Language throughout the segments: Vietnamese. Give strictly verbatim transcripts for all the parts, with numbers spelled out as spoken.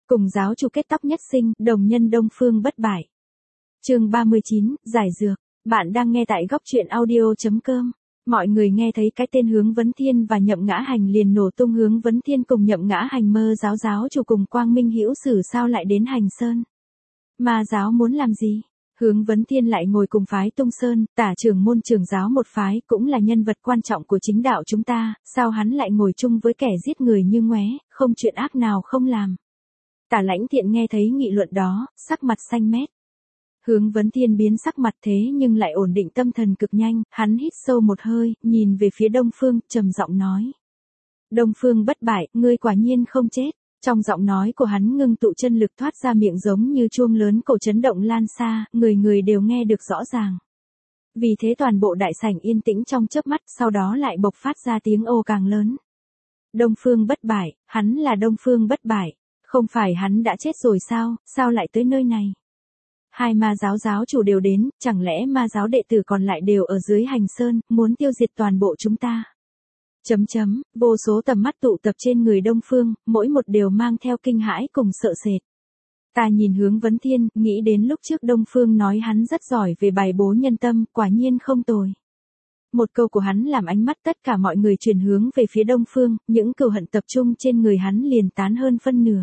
Cùng giáo chủ kết tóc nhất sinh, đồng nhân Đông Phương bất bại. Chương ba mươi chín, giải dược. Bạn đang nghe tại góc truyện audio chấm com. Mọi người nghe thấy cái tên Hướng Vấn Thiên và Nhậm Ngã Hành liền nổ tung. Hướng Vấn Thiên cùng Nhậm Ngã Hành mơ giáo giáo chủ cùng Quang Minh Hữu Sử sao lại đến Hành Sơn? Ma giáo muốn làm gì? Hướng Vấn Thiên lại ngồi cùng phái Tung Sơn, tả trưởng môn trưởng giáo một phái, cũng là nhân vật quan trọng của chính đạo chúng ta, sao hắn lại ngồi chung với kẻ giết người như ngoé, không chuyện ác nào không làm. Tả Lãnh Thiện nghe thấy nghị luận đó, sắc mặt xanh mét. Hướng Vấn Thiên biến sắc mặt thế nhưng lại ổn định tâm thần cực nhanh, hắn hít sâu một hơi, nhìn về phía Đông Phương, trầm giọng nói. Đông Phương bất bại, ngươi quả nhiên không chết. Trong giọng nói của hắn ngưng tụ chân lực thoát ra miệng giống như chuông lớn cổ chấn động lan xa, người người đều nghe được rõ ràng. Vì thế toàn bộ đại sảnh yên tĩnh trong chớp mắt, sau đó lại bộc phát ra tiếng ồ càng lớn. Đông Phương bất bại, hắn là Đông Phương bất bại, không phải hắn đã chết rồi sao, sao lại tới nơi này? Hai ma giáo giáo chủ đều đến, chẳng lẽ ma giáo đệ tử còn lại đều ở dưới Hành Sơn, muốn tiêu diệt toàn bộ chúng ta? Chấm chấm, vô số tầm mắt tụ tập trên người Đông Phương, mỗi một đều mang theo kinh hãi cùng sợ sệt. Ta nhìn Hướng Vấn Thiên, nghĩ đến lúc trước Đông Phương nói hắn rất giỏi về bài bố nhân tâm, quả nhiên không tồi. Một câu của hắn làm ánh mắt tất cả mọi người chuyển hướng về phía Đông Phương, những cừu hận tập trung trên người hắn liền tán hơn phân nửa.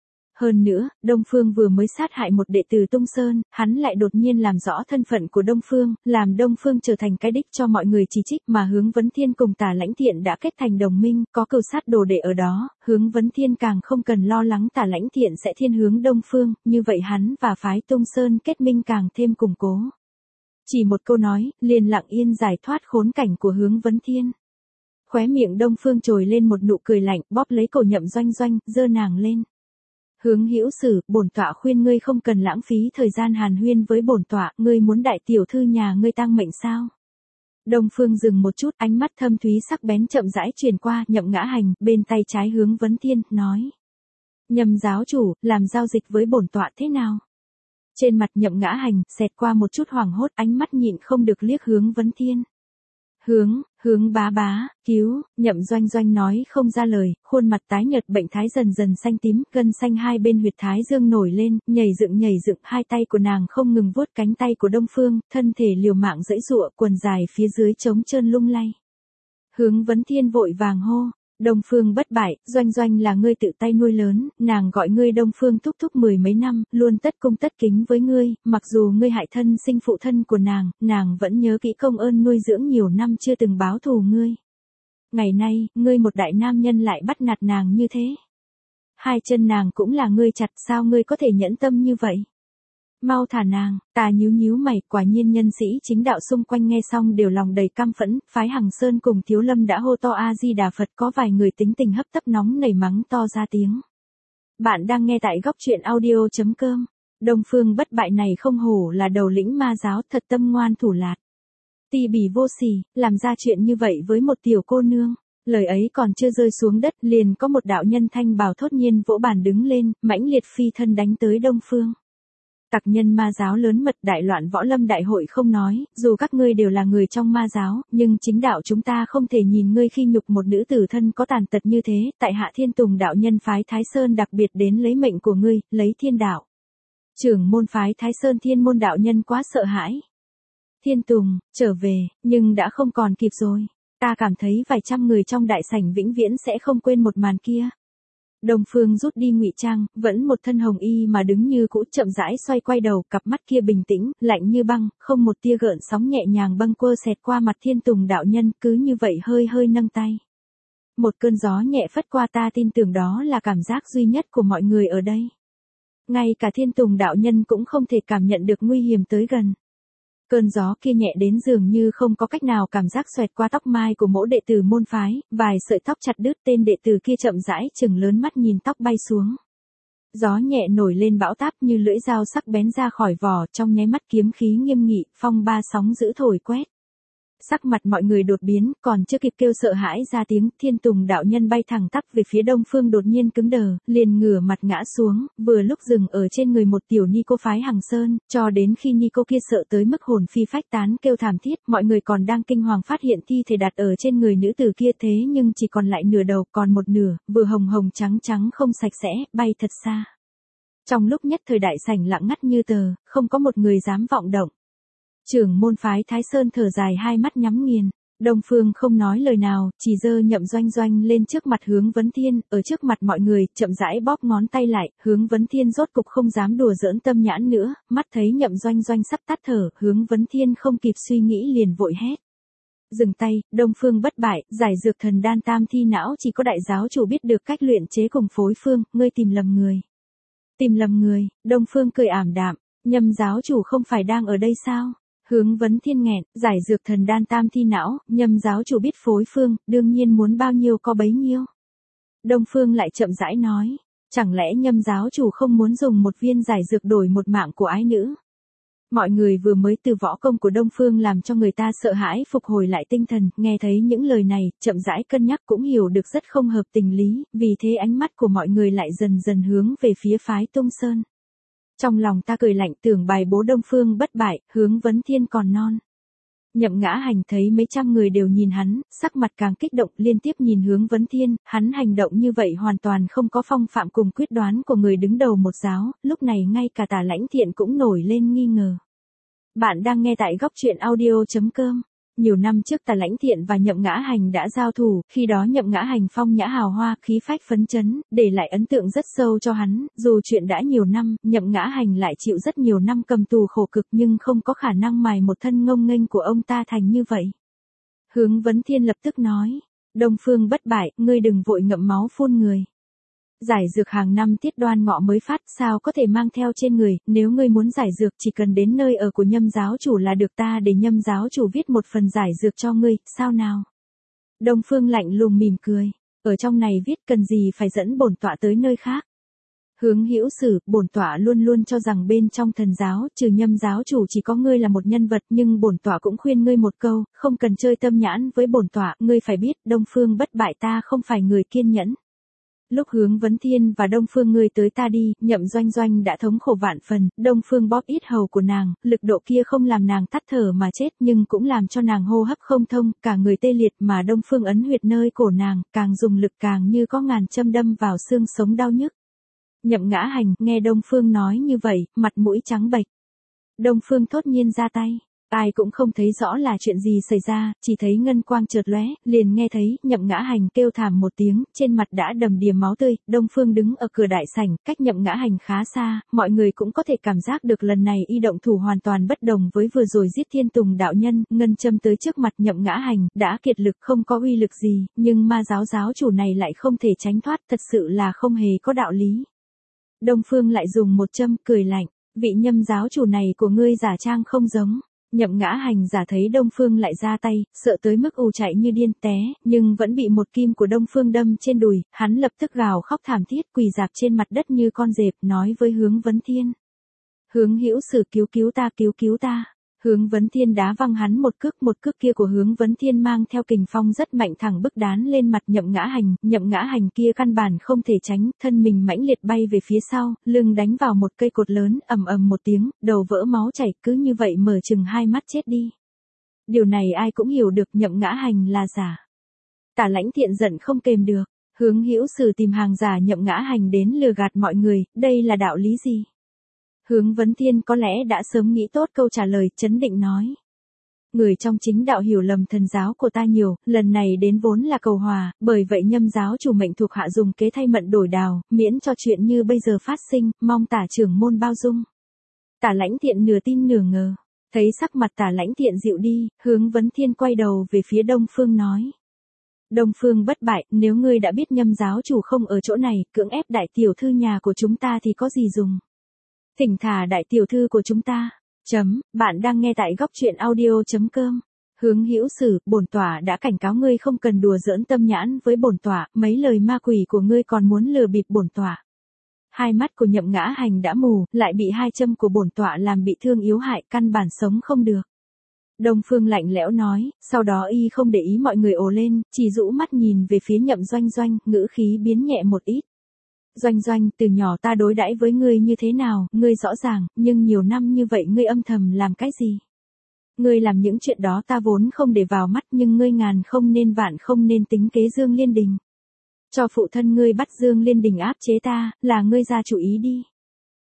Hơn nữa, Đông Phương vừa mới sát hại một đệ tử Tung Sơn, hắn lại đột nhiên làm rõ thân phận của Đông Phương, làm Đông Phương trở thành cái đích cho mọi người chỉ trích, mà Hướng Vấn Thiên cùng Tả Lãnh Thiện đã kết thành đồng minh, có cừu sát đồ đệ ở đó, Hướng Vấn Thiên càng không cần lo lắng Tả Lãnh Thiện sẽ thiên hướng Đông Phương, như vậy hắn và phái Tung Sơn kết minh càng thêm củng cố. Chỉ một câu nói, liền lặng yên giải thoát khốn cảnh của Hướng Vấn Thiên. Khóe miệng Đông Phương trồi lên một nụ cười lạnh, bóp lấy cổ Nhậm Doanh Doanh, giơ nàng lên. Hướng Hữu Sử, bổn tọa khuyên ngươi không cần lãng phí thời gian hàn huyên với bổn tọa, ngươi muốn đại tiểu thư nhà ngươi tang mệnh sao? Đông Phương dừng một chút, ánh mắt thâm thúy sắc bén chậm rãi truyền qua, Nhậm Ngã Hành, bên tay trái Hướng Vấn Thiên, nói. Nhậm giáo chủ, làm giao dịch với bổn tọa thế nào? Trên mặt Nhậm Ngã Hành, xẹt qua một chút hoảng hốt, ánh mắt nhịn không được liếc Hướng Vấn Thiên. Hướng, hướng bá bá, cứu, Nhậm Doanh Doanh nói không ra lời, khuôn mặt tái nhợt bệnh thái dần dần xanh tím, gân xanh hai bên huyệt thái dương nổi lên, nhảy dựng nhảy dựng, hai tay của nàng không ngừng vuốt cánh tay của Đông Phương, thân thể liều mạng giãy giụa, quần dài phía dưới trống trơn lung lay. Hướng Vấn Thiên vội vàng hô. Đông Phương bất bại, Doanh Doanh là ngươi tự tay nuôi lớn, nàng gọi ngươi Đông Phương thúc thúc mười mấy năm, luôn tất cung tất kính với ngươi, mặc dù ngươi hại thân sinh phụ thân của nàng, nàng vẫn nhớ kỹ công ơn nuôi dưỡng nhiều năm chưa từng báo thù ngươi. Ngày nay, ngươi một đại nam nhân lại bắt nạt nàng như thế. Hai chân nàng cũng là ngươi chặt, sao ngươi có thể nhẫn tâm như vậy? Mau thả nàng, ta nhíu nhíu mày, quả nhiên nhân sĩ chính đạo xung quanh nghe xong đều lòng đầy căm phẫn, phái Hằng Sơn cùng Thiếu Lâm đã hô to A Di Đà Phật, có vài người tính tình hấp tấp nóng nảy mắng to ra tiếng. Bạn đang nghe tại góc truyện audio chấm com. Đông Phương bất bại này không hổ là đầu lĩnh ma giáo, thật tâm ngoan thủ lạt. Ti bỉ vô sỉ, làm ra chuyện như vậy với một tiểu cô nương. Lời ấy còn chưa rơi xuống đất, liền có một đạo nhân thanh bào thốt nhiên vỗ bàn đứng lên, mãnh liệt phi thân đánh tới Đông Phương. Tặc nhân ma giáo lớn mật, đại loạn võ lâm đại hội không nói, dù các ngươi đều là người trong ma giáo, nhưng chính đạo chúng ta không thể nhìn ngươi khi nhục một nữ tử thân có tàn tật như thế, tại hạ Thiên Tùng đạo nhân phái Thái Sơn đặc biệt đến lấy mệnh của ngươi, lấy thiên đạo. Trưởng môn phái Thái Sơn Thiên môn đạo nhân quá sợ hãi. Thiên Tùng, trở về, nhưng đã không còn kịp rồi. Ta cảm thấy vài trăm người trong đại sảnh vĩnh viễn sẽ không quên một màn kia. Đông Phương rút đi ngụy trang, vẫn một thân hồng y mà đứng như cũ, chậm rãi xoay quay đầu, cặp mắt kia bình tĩnh, lạnh như băng, không một tia gợn sóng, nhẹ nhàng bâng quơ xẹt qua mặt Thiên Tùng đạo nhân, cứ như vậy hơi hơi nâng tay. Một cơn gió nhẹ phất qua, ta tin tưởng đó là cảm giác duy nhất của mọi người ở đây. Ngay cả Thiên Tùng đạo nhân cũng không thể cảm nhận được nguy hiểm tới gần. Cơn gió kia nhẹ đến dường như không có cách nào cảm giác xoẹt qua tóc mai của mỗi đệ tử môn phái, vài sợi tóc chặt đứt, tên đệ tử kia chậm rãi chừng lớn mắt nhìn tóc bay xuống. Gió nhẹ nổi lên bão táp như lưỡi dao sắc bén ra khỏi vỏ, trong nháy mắt kiếm khí nghiêm nghị, phong ba sóng dữ thổi quét. Sắc mặt mọi người đột biến, còn chưa kịp kêu sợ hãi ra tiếng, Thiên Tùng đạo nhân bay thẳng tắp về phía Đông Phương đột nhiên cứng đờ, liền ngửa mặt ngã xuống, vừa lúc dừng ở trên người một tiểu ni cô phái Hằng Sơn, cho đến khi ni cô kia sợ tới mức hồn phi phách tán kêu thảm thiết, mọi người còn đang kinh hoàng phát hiện thi thể đặt ở trên người nữ tử kia, thế nhưng chỉ còn lại nửa đầu, còn một nửa, vừa hồng hồng trắng trắng không sạch sẽ, bay thật xa. Trong lúc nhất thời đại sảnh lặng ngắt như tờ, không có một người dám vọng động. Trưởng môn phái Thái Sơn thở dài hai mắt nhắm nghiền. Đông Phương không nói lời nào, chỉ giơ Nhậm Doanh Doanh lên trước mặt Hướng Vấn Thiên, ở trước mặt mọi người, chậm rãi bóp ngón tay lại, Hướng Vấn Thiên rốt cục không dám đùa giỡn tâm nhãn nữa, mắt thấy Nhậm Doanh Doanh sắp tắt thở, Hướng Vấn Thiên không kịp suy nghĩ liền vội hét. Dừng tay, Đông Phương bất bại, giải dược thần đan tam thi não chỉ có đại giáo chủ biết được cách luyện chế cùng phối phương, ngươi tìm lầm người. Tìm lầm người, Đông Phương cười ảm đạm, Nhậm giáo chủ không phải đang ở đây sao? Hướng Vấn Thiên nghẹn, giải dược thần đan tam thi não, Nhậm giáo chủ biết phối phương, đương nhiên muốn bao nhiêu có bấy nhiêu. Đông Phương lại chậm rãi nói, chẳng lẽ Nhậm giáo chủ không muốn dùng một viên giải dược đổi một mạng của ái nữ? Mọi người vừa mới từ võ công của Đông Phương làm cho người ta sợ hãi phục hồi lại tinh thần, nghe thấy những lời này, chậm rãi cân nhắc cũng hiểu được rất không hợp tình lý, vì thế ánh mắt của mọi người lại dần dần hướng về phía phái Tung Sơn. Trong lòng ta cười lạnh tưởng bài bố Đông Phương bất bại, Hướng Vấn Thiên còn non. Nhậm Ngã Hành thấy mấy trăm người đều nhìn hắn, sắc mặt càng kích động liên tiếp nhìn Hướng Vấn Thiên, hắn hành động như vậy hoàn toàn không có phong phạm cùng quyết đoán của người đứng đầu một giáo, lúc này ngay cả Tả Lãnh Thiện cũng nổi lên nghi ngờ. Bạn đang nghe tại góc truyện audio chấm com. Nhiều năm trước Tả Lãnh Thiện và Nhậm Ngã Hành đã giao thủ, khi đó Nhậm Ngã Hành phong nhã hào hoa, khí phách phấn chấn, để lại ấn tượng rất sâu cho hắn, dù chuyện đã nhiều năm, Nhậm Ngã Hành lại chịu rất nhiều năm cầm tù khổ cực nhưng không có khả năng mài một thân ngông nghênh của ông ta thành như vậy. Hướng Vấn Thiên lập tức nói, Đông Phương bất bại, ngươi đừng vội ngậm máu phun người. Giải dược hàng năm tiết đoan ngọ mới phát, sao có thể mang theo trên người, nếu ngươi muốn giải dược chỉ cần đến nơi ở của Nhâm giáo chủ là được, ta để Nhâm giáo chủ viết một phần giải dược cho ngươi, sao nào? Đông Phương lạnh lùng mỉm cười, ở trong này viết cần gì phải dẫn bổn tọa tới nơi khác. Hướng Hữu Sử, bổn tọa luôn luôn cho rằng bên trong thần giáo, trừ Nhâm giáo chủ chỉ có ngươi là một nhân vật, nhưng bổn tọa cũng khuyên ngươi một câu, không cần chơi tâm nhãn với bổn tọa, ngươi phải biết, Đông Phương bất bại ta không phải người kiên nhẫn. Lúc Hướng Vấn Thiên và Đông Phương ngươi tới ta đi, Nhậm Doanh Doanh đã thống khổ vạn phần, Đông Phương bóp ít hầu của nàng, lực độ kia không làm nàng tắt thở mà chết nhưng cũng làm cho nàng hô hấp không thông, cả người tê liệt mà Đông Phương ấn huyệt nơi cổ nàng, càng dùng lực càng như có ngàn châm đâm vào xương sống đau nhức. Nhậm Ngã Hành, nghe Đông Phương nói như vậy, mặt mũi trắng bệch. Đông Phương thốt nhiên ra tay. Ai cũng không thấy rõ là chuyện gì xảy ra, chỉ thấy ngân quang chợt lóe, liền nghe thấy Nhậm Ngã Hành kêu thảm một tiếng, trên mặt đã đầm đìa máu tươi, Đông Phương đứng ở cửa đại sảnh, cách Nhậm Ngã Hành khá xa, mọi người cũng có thể cảm giác được lần này y động thủ hoàn toàn bất đồng với vừa rồi giết Thiên Tùng đạo nhân, ngân châm tới trước mặt Nhậm Ngã Hành, đã kiệt lực không có uy lực gì, nhưng ma giáo giáo chủ này lại không thể tránh thoát, thật sự là không hề có đạo lý. Đông Phương lại dùng một châm, cười lạnh, vị Nhâm giáo chủ này của ngươi giả trang không giống. Nhậm Ngã Hành giả thấy Đông Phương lại ra tay, sợ tới mức ù chạy như điên té, nhưng vẫn bị một kim của Đông Phương đâm trên đùi, hắn lập tức gào khóc thảm thiết quỳ dạp trên mặt đất như con dẹp, nói với Hướng Vấn Thiên. Hướng Hữu Sử, cứu cứu ta, cứu cứu ta. Hướng Vấn Thiên đá văng hắn một cước, một cước kia của Hướng Vấn Thiên mang theo kình phong rất mạnh thẳng bức đán lên mặt Nhậm Ngã Hành, Nhậm Ngã Hành kia căn bản không thể tránh, thân mình mãnh liệt bay về phía sau, lưng đánh vào một cây cột lớn, ầm ầm một tiếng, đầu vỡ máu chảy, cứ như vậy mở chừng hai mắt chết đi. Điều này ai cũng hiểu được Nhậm Ngã Hành là giả. Tả Lãnh Thiện giận không kềm được, Hướng Hữu Sử tìm hàng giả Nhậm Ngã Hành đến lừa gạt mọi người, đây là đạo lý gì? Hướng Vấn Thiên có lẽ đã sớm nghĩ tốt câu trả lời, chấn định nói. Người trong chính đạo hiểu lầm thần giáo của ta nhiều, lần này đến vốn là cầu hòa, bởi vậy Nhâm giáo chủ mệnh thuộc hạ dùng kế thay mận đổi đào, miễn cho chuyện như bây giờ phát sinh, mong Tả trưởng môn bao dung. Tả Lãnh Thiện nửa tin nửa ngờ, thấy sắc mặt Tả Lãnh Thiện dịu đi, Hướng Vấn Thiên quay đầu về phía Đông Phương nói. Đông Phương bất bại, nếu ngươi đã biết Nhâm giáo chủ không ở chỗ này, cưỡng ép đại tiểu thư nhà của chúng ta thì có gì dùng. Thỉnh thả đại tiểu thư của chúng ta. Chấm, bạn đang nghe tại góc truyện audio chấm com. Hướng Hữu Sử, bổn tọa đã cảnh cáo ngươi không cần đùa giỡn tâm nhãn với bổn tọa, mấy lời ma quỷ của ngươi còn muốn lừa bịp bổn tọa. Hai mắt của Nhậm Ngã Hành đã mù, lại bị hai châm của bổn tọa làm bị thương yếu hại, căn bản sống không được. Đông Phương lạnh lẽo nói, sau đó y không để ý mọi người ồ lên, chỉ rũ mắt nhìn về phía Nhậm Doanh Doanh, ngữ khí biến nhẹ một ít. Doanh Doanh, từ nhỏ ta đối đãi với ngươi như thế nào, ngươi rõ ràng, nhưng nhiều năm như vậy ngươi âm thầm làm cái gì? Ngươi làm những chuyện đó ta vốn không để vào mắt, nhưng ngươi ngàn không nên vạn không nên tính kế Dương Liên Đình. Cho phụ thân ngươi bắt Dương Liên Đình áp chế ta, là ngươi ra chủ ý đi.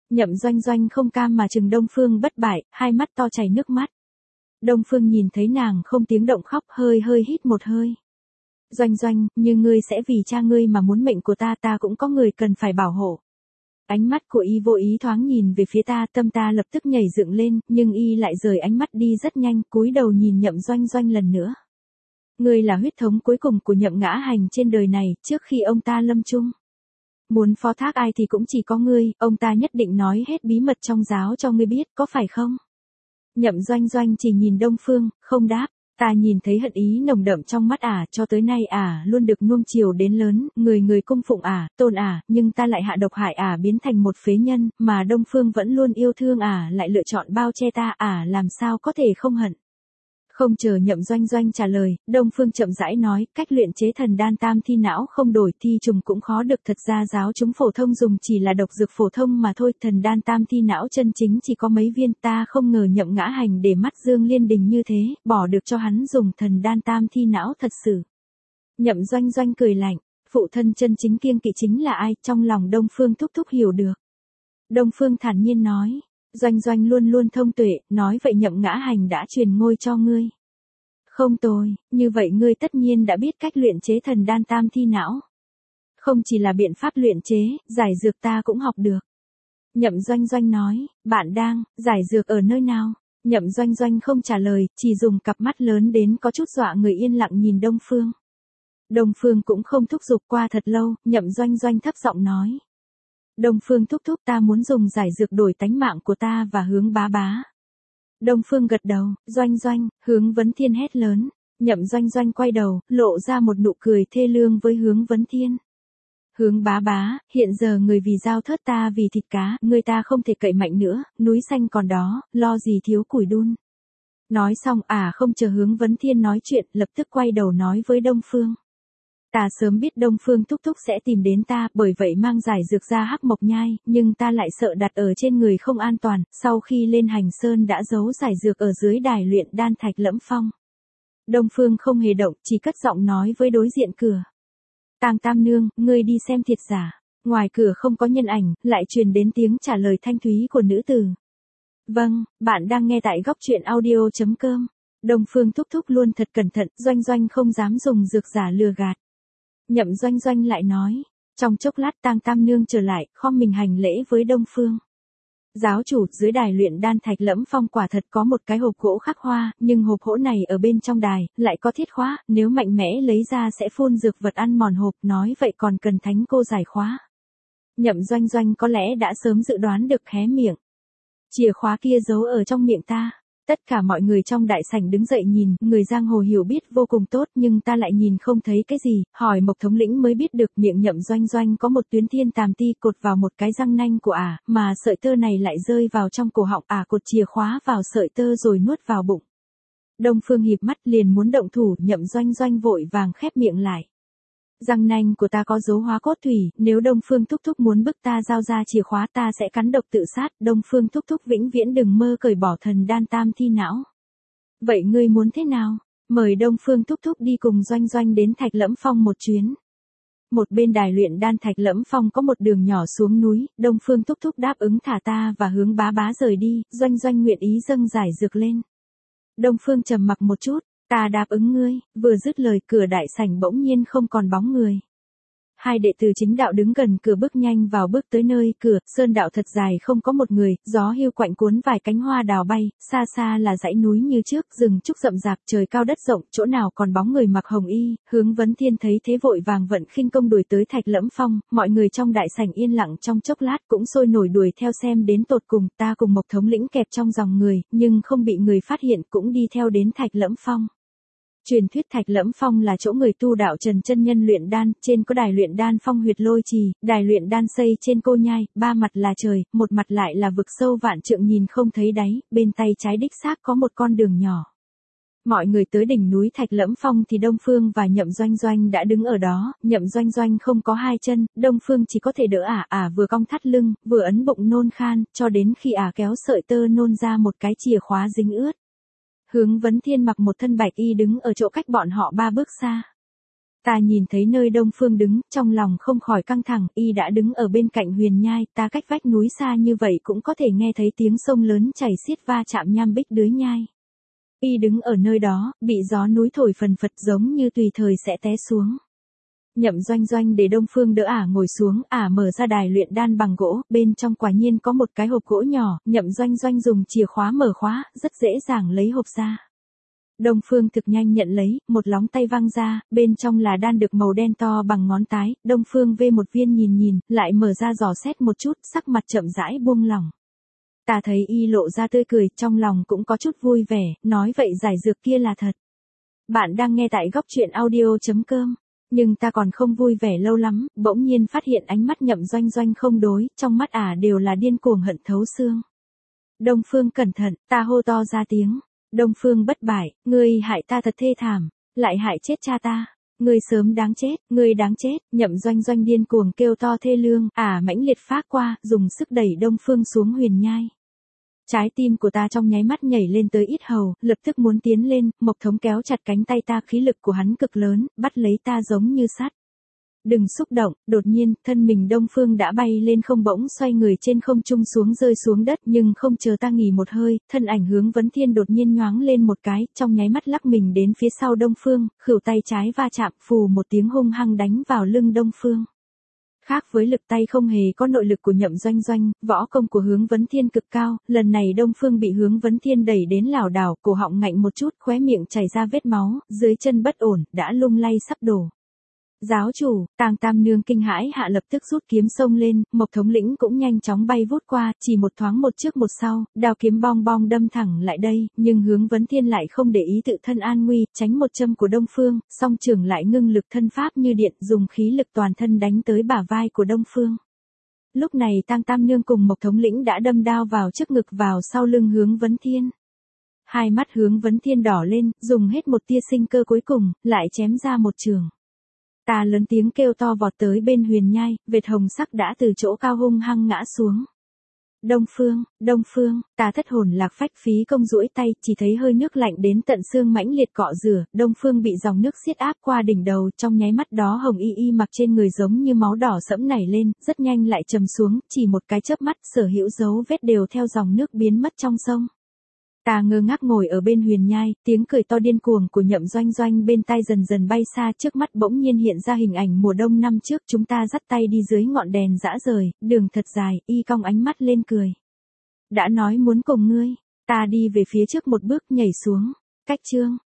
Nhậm Doanh Doanh không cam mà trừng Đông Phương Bất Bại, hai mắt to chảy nước mắt. Đông Phương nhìn thấy nàng không tiếng động khóc, hơi hơi hít một hơi. Doanh Doanh, như ngươi sẽ vì cha ngươi mà muốn mệnh của ta, ta cũng có người cần phải bảo hộ. Ánh mắt của y vô ý thoáng nhìn về phía ta, tâm ta lập tức nhảy dựng lên, nhưng y lại rời ánh mắt đi rất nhanh, cúi đầu nhìn Nhậm Doanh Doanh lần nữa. Ngươi là huyết thống cuối cùng của Nhậm Ngã Hành trên đời này, trước khi ông ta lâm chung. Muốn phó thác ai thì cũng chỉ có ngươi, ông ta nhất định nói hết bí mật trong giáo cho ngươi biết, có phải không? Nhậm Doanh Doanh chỉ nhìn Đông Phương, không đáp. Ta nhìn thấy hận ý nồng đậm trong mắt ả, cho tới nay ả luôn được nuông chiều đến lớn, người người cung phụng ả, tôn ả, nhưng ta lại hạ độc hại ả biến thành một phế nhân, mà Đông Phương vẫn luôn yêu thương ả lại lựa chọn bao che ta, ả làm sao có thể không hận. Không chờ Nhậm Doanh Doanh trả lời, Đông Phương chậm rãi nói, cách luyện chế thần đan tam thi não không đổi, thi trùng cũng khó được, thật ra giáo chúng phổ thông dùng chỉ là độc dược phổ thông mà thôi, thần đan tam thi não chân chính chỉ có mấy viên, ta không ngờ Nhậm Ngã Hành để mắt Dương Liên Đình như thế, bỏ được cho hắn dùng thần đan tam thi não thật sự. Nhậm Doanh Doanh cười lạnh, phụ thân chân chính kiêng kỵ chính là ai, trong lòng Đông Phương thúc thúc hiểu được. Đông Phương thản nhiên nói. Doanh Doanh luôn luôn thông tuệ, nói vậy Nhậm Ngã Hành đã truyền ngôi cho ngươi. Không tồi, như vậy ngươi tất nhiên đã biết cách luyện chế thần đan tam thi não. Không chỉ là biện pháp luyện chế, giải dược ta cũng học được. Nhậm Doanh Doanh nói, bạn đang, giải dược ở nơi nào? Nhậm Doanh Doanh không trả lời, chỉ dùng cặp mắt lớn đến có chút dọa người yên lặng nhìn Đông Phương. Đông Phương cũng không thúc giục, qua thật lâu, Nhậm Doanh Doanh thấp giọng nói. Đông Phương thúc thúc, ta muốn dùng giải dược đổi tánh mạng của ta và Hướng bá bá. Đông Phương gật đầu, Doanh Doanh, Hướng Vấn Thiên hét lớn. Nhậm Doanh Doanh quay đầu, lộ ra một nụ cười thê lương với Hướng Vấn Thiên. Hướng bá bá, hiện giờ người vì giao thớt ta vì thịt cá, người ta không thể cậy mạnh nữa, núi xanh còn đó, lo gì thiếu củi đun. Nói xong, à không chờ Hướng Vấn Thiên nói chuyện, lập tức quay đầu nói với Đông Phương. Ta sớm biết Đông Phương thúc thúc sẽ tìm đến ta, bởi vậy mang giải dược ra Hắc Mộc Nhai, nhưng ta lại sợ đặt ở trên người không an toàn, sau khi lên Hành Sơn đã giấu giải dược ở dưới đài luyện đan Thạch Lẫm Phong. Đông Phương không hề động, chỉ cất giọng nói với đối diện cửa. Tang Tam Nương, ngươi đi xem thiệt giả. Ngoài cửa không có nhân ảnh, lại truyền đến tiếng trả lời thanh thúy của nữ tử. Vâng, bạn đang nghe tại góc truyện audio chấm com. Đông Phương thúc thúc luôn thật cẩn thận, Doanh Doanh không dám dùng dược giả lừa gạt. Nhậm Doanh Doanh lại nói, trong chốc lát Tang Tam Nương trở lại, khom mình hành lễ với Đông Phương. Giáo chủ, dưới đài luyện đan Thạch Lẫm Phong quả thật có một cái hộp gỗ khắc hoa, nhưng hộp gỗ này ở bên trong đài, lại có thiết khóa, nếu mạnh mẽ lấy ra sẽ phun dược vật ăn mòn hộp, nói vậy còn cần thánh cô giải khóa. Nhậm Doanh Doanh có lẽ đã sớm dự đoán được, hé miệng. Chìa khóa kia giấu ở trong miệng ta. Tất cả mọi người trong đại sảnh đứng dậy nhìn, người giang hồ hiểu biết vô cùng tốt nhưng ta lại nhìn không thấy cái gì, hỏi Mộc thống lĩnh mới biết được miệng Nhậm Doanh Doanh có một tuyến thiên tàm ti cột vào một cái răng nanh của ả, mà sợi tơ này lại rơi vào trong cổ họng, ả cột chìa khóa vào sợi tơ rồi nuốt vào bụng. Đông Phương híp mắt liền muốn động thủ, Nhậm Doanh Doanh vội vàng khép miệng lại. Răng nanh của ta có dấu hóa cốt thủy, nếu Đông Phương thúc thúc muốn bức ta giao ra chìa khóa ta sẽ cắn độc tự sát, Đông Phương thúc thúc vĩnh viễn đừng mơ cởi bỏ thần đan tam thi não. Vậy ngươi muốn thế nào? Mời Đông Phương thúc thúc đi cùng Doanh Doanh đến Thạch Lẫm Phong một chuyến. Một bên đài luyện đan Thạch Lẫm Phong có một đường nhỏ xuống núi, Đông Phương thúc thúc đáp ứng thả ta và Hướng bá bá rời đi, Doanh Doanh nguyện ý dâng giải dược lên. Đông Phương trầm mặc một chút. Ta đáp ứng ngươi, vừa dứt lời cửa đại sảnh bỗng nhiên không còn bóng người. Hai đệ tử chính đạo đứng gần cửa bước nhanh vào bước tới nơi cửa, sơn đạo thật dài không có một người, gió hiu quạnh cuốn vài cánh hoa đào bay, xa xa là dãy núi như trước, rừng trúc rậm rạp, trời cao đất rộng, chỗ nào còn bóng người mặc hồng y, Hướng Vấn Thiên thấy thế vội vàng vận khinh công đuổi tới Thạch Lẫm Phong, mọi người trong đại sảnh yên lặng trong chốc lát cũng sôi nổi đuổi theo xem đến tột cùng, ta cùng Mộc thống lĩnh kẹp trong dòng người, nhưng không bị người phát hiện cũng đi theo đến Thạch Lẫm Phong. Truyền thuyết Thạch Lẫm Phong là chỗ người tu đạo Trần chân nhân luyện đan, trên có đài luyện đan Phong Huyệt Lôi Trì, đài luyện đan xây trên cô nhai, ba mặt là trời, một mặt lại là vực sâu vạn trượng nhìn không thấy đáy, bên tay trái đích xác có một con đường nhỏ. Mọi người tới đỉnh núi Thạch Lẫm Phong thì Đông Phương và Nhậm Doanh Doanh đã đứng ở đó, Nhậm Doanh Doanh không có hai chân, Đông Phương chỉ có thể đỡ ả, ả vừa cong thắt lưng, vừa ấn bụng nôn khan, cho đến khi ả kéo sợi tơ nôn ra một cái chìa khóa dính ướt. Hướng Vấn Thiên mặc một thân bạch y đứng ở chỗ cách bọn họ ba bước xa. Ta nhìn thấy nơi Đông Phương đứng, trong lòng không khỏi căng thẳng, y đã đứng ở bên cạnh huyền nhai, ta cách vách núi xa như vậy cũng có thể nghe thấy tiếng sông lớn chảy xiết va chạm nham bích đưới nhai. Y đứng ở nơi đó, bị gió núi thổi phần phật giống như tùy thời sẽ té xuống. Nhậm Doanh Doanh để Đông Phương đỡ ả ngồi xuống, ả mở ra đài luyện đan bằng gỗ, bên trong quả nhiên có một cái hộp gỗ nhỏ, Nhậm Doanh Doanh dùng chìa khóa mở khóa, rất dễ dàng lấy hộp ra. Đông Phương thực nhanh nhận lấy, một lóng tay văng ra, bên trong là đan được màu đen to bằng ngón cái, Đông Phương vê một viên nhìn nhìn, lại mở ra dò xét một chút, sắc mặt chậm rãi buông lỏng. Ta thấy y lộ ra tươi cười, trong lòng cũng có chút vui vẻ, nói vậy giải dược kia là thật. Bạn đang nghe tại góc truyện audio chấm com. Nhưng ta còn không vui vẻ lâu lắm, bỗng nhiên phát hiện ánh mắt Nhậm Doanh Doanh không đối, trong mắt ả đều là điên cuồng hận thấu xương. Đông Phương cẩn thận, ta hô to ra tiếng. Đông Phương bất bại, ngươi hại ta thật thê thảm, lại hại chết cha ta. Ngươi sớm đáng chết, ngươi đáng chết, Nhậm Doanh Doanh điên cuồng kêu to thê lương, ả mãnh liệt phá qua, dùng sức đẩy Đông Phương xuống huyền nhai. Trái tim của ta trong nháy mắt nhảy lên tới ít hầu, lập tức muốn tiến lên, Mộc Thống kéo chặt cánh tay ta, khí lực của hắn cực lớn, bắt lấy ta giống như sắt. Đừng xúc động, đột nhiên, thân mình Đông Phương đã bay lên không, bỗng xoay người trên không trung xuống rơi xuống đất, nhưng không chờ ta nghỉ một hơi, thân ảnh Hướng Vấn Thiên đột nhiên nhoáng lên một cái, trong nháy mắt lắc mình đến phía sau Đông Phương, khuỷu tay trái va chạm, phù một tiếng hung hăng đánh vào lưng Đông Phương. Khác với lực tay không hề có nội lực của Nhậm Doanh Doanh, võ công của Hướng Vấn Thiên cực cao, lần này Đông Phương bị Hướng Vấn Thiên đẩy đến lảo đảo, cổ họng ngạnh một chút, khóe miệng chảy ra vết máu, dưới chân bất ổn, đã lung lay sắp đổ. Giáo chủ, Tàng Tam Nương kinh hãi hạ lập tức rút kiếm xông lên, Mộc Thống lĩnh cũng nhanh chóng bay vút qua, chỉ một thoáng một trước một sau, đao kiếm bong bong đâm thẳng lại đây, nhưng Hướng Vấn Thiên lại không để ý tự thân an nguy, tránh một châm của Đông Phương, song trường lại ngưng lực thân pháp như điện, dùng khí lực toàn thân đánh tới bả vai của Đông Phương. Lúc này Tàng Tam Nương cùng Mộc Thống lĩnh đã đâm đao vào trước ngực vào sau lưng Hướng Vấn Thiên. Hai mắt Hướng Vấn Thiên đỏ lên, dùng hết một tia sinh cơ cuối cùng, lại chém ra một trường. Ta lớn tiếng kêu to vọt tới bên huyền nhai, vệt hồng sắc đã từ chỗ cao hung hăng ngã xuống. Đông Phương, Đông Phương, ta thất hồn lạc phách phí công duỗi tay, chỉ thấy hơi nước lạnh đến tận xương mãnh liệt cọ rửa, Đông Phương bị dòng nước xiết áp qua đỉnh đầu, trong nháy mắt đó hồng y y mặc trên người giống như máu đỏ sẫm nảy lên, rất nhanh lại trầm xuống, chỉ một cái chớp mắt, sở hữu dấu vết đều theo dòng nước biến mất trong sông. Ta ngơ ngác ngồi ở bên huyền nhai, tiếng cười to điên cuồng của Nhậm Doanh Doanh bên tai dần dần bay xa, trước mắt bỗng nhiên hiện ra hình ảnh mùa đông năm trước, chúng ta dắt tay đi dưới ngọn đèn dã rời, đường thật dài, y cong ánh mắt lên cười. Đã nói muốn cùng ngươi, ta đi về phía trước một bước nhảy xuống, cách chương.